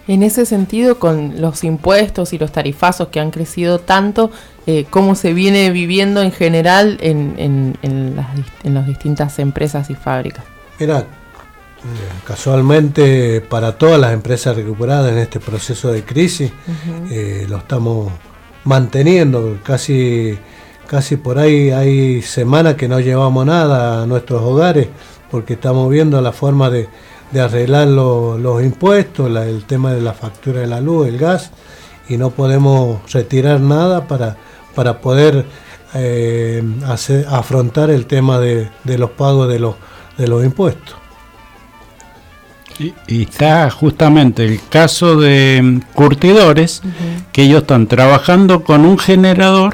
En ese sentido, con los impuestos y los tarifazos que han crecido tanto, ¿cómo se viene viviendo en general en las distintas empresas y fábricas? Mira, casualmente para todas las empresas recuperadas en este proceso de crisis, lo estamos manteniendo. Casi por ahí hay semanas que no llevamos nada a nuestros hogares porque estamos viendo la forma de arreglar los impuestos, el tema de la factura de la luz, el gas, y no podemos retirar nada para poder afrontar el tema de los pagos de los impuestos. Y está justamente el caso de curtidores, que ellos están trabajando con un generador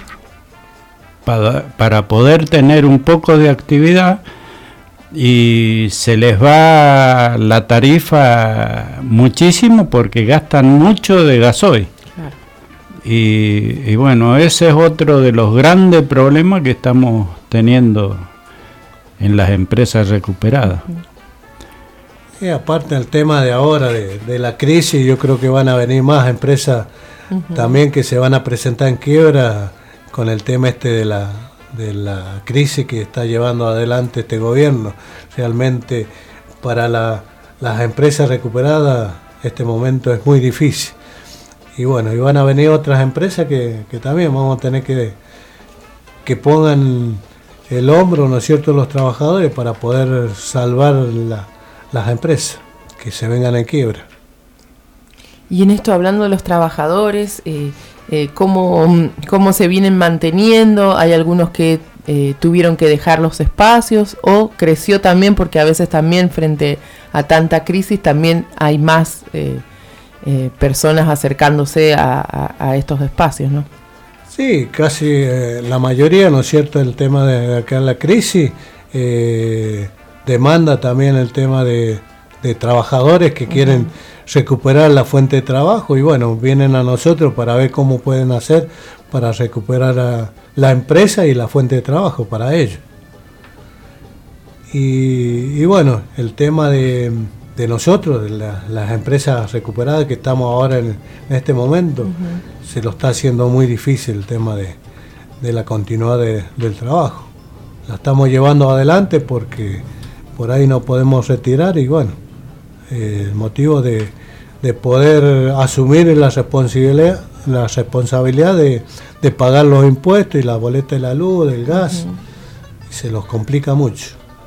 para poder tener un poco de actividad, y se les va la tarifa muchísimo porque gastan mucho de gasoil. Claro. Y bueno, ese es otro de los grandes problemas que estamos teniendo en las empresas recuperadas. Y aparte del tema de ahora, de la crisis, yo creo que van a venir más empresas también que se van a presentar en quiebra con el tema de la crisis que está llevando adelante este gobierno. Realmente para las empresas recuperadas este momento es muy difícil. Y bueno, y van a venir otras empresas que también vamos a tener que pongan el hombro, ¿no es cierto?, los trabajadores para poder salvar las empresas que se vengan en quiebra. Y en esto, hablando de los trabajadores, ¿cómo se vienen manteniendo? ¿Hay algunos que tuvieron que dejar los espacios o creció también? Porque a veces también frente a tanta crisis también hay más personas acercándose a estos espacios, ¿no? Sí, casi la mayoría, ¿no es cierto? El tema de acá en la crisis demanda también el tema de trabajadores que quieren recuperar la fuente de trabajo, y bueno, vienen a nosotros para ver cómo pueden hacer para recuperar a la empresa y la fuente de trabajo para ellos. Y bueno, el tema de nosotros, de las empresas recuperadas que estamos ahora en este momento, se lo está haciendo muy difícil el tema de la continuidad del trabajo. La estamos llevando adelante porque por ahí no podemos retirar, y bueno, el motivo de poder asumir la responsabilidad de pagar los impuestos y la boleta de la luz, del gas, se los complica mucho.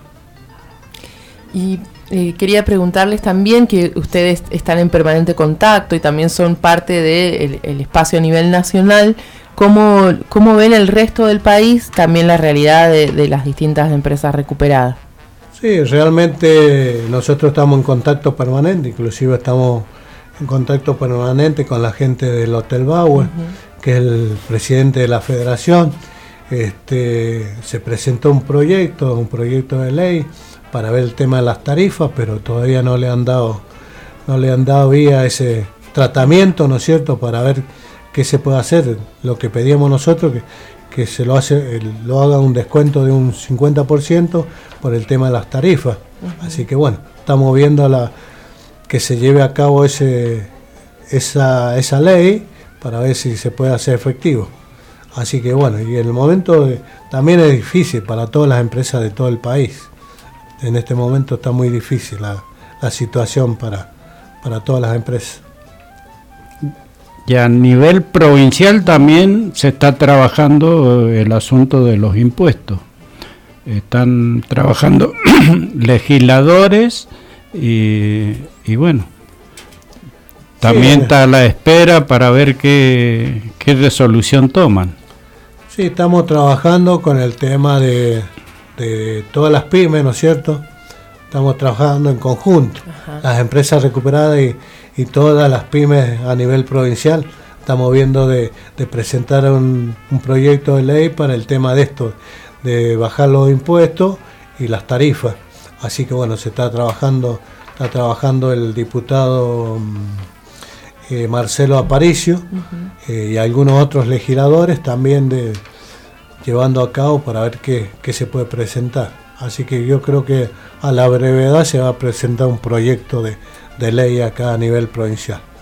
Y quería preguntarles también, que ustedes están en permanente contacto y también son parte del espacio a nivel nacional, ¿cómo ven el resto del país también la realidad de las distintas empresas recuperadas? Sí, realmente nosotros estamos en contacto permanente, inclusive estamos en contacto permanente con la gente del Hotel Bauer, que es el presidente de la federación. Se presentó un proyecto de ley para ver el tema de las tarifas, pero todavía no le han dado vía ese tratamiento, ¿no es cierto?, para ver qué se puede hacer. Lo que pedíamos nosotros, que se lo haga un descuento de un 50% por el tema de las tarifas. Así que bueno, estamos viendo que se lleve a cabo esa ley para ver si se puede hacer efectivo. Así que bueno, y en el momento también es difícil para todas las empresas de todo el país. En este momento está muy difícil la situación para todas las empresas. Y a nivel provincial también se está trabajando el asunto de los impuestos. Están trabajando legisladores y bueno, también está a la espera para ver qué resolución toman. Sí, estamos trabajando con el tema de todas las pymes, ¿no es cierto? Estamos trabajando en conjunto, las empresas recuperadas y todas las pymes a nivel provincial. Estamos viendo de presentar un proyecto de ley para el tema de esto, de bajar los impuestos y las tarifas. Así que bueno, está trabajando el diputado Marcelo Aparicio, y algunos otros legisladores también llevando a cabo para ver qué se puede presentar. Así que yo creo que a la brevedad se va a presentar un proyecto de ley acá a nivel provincial.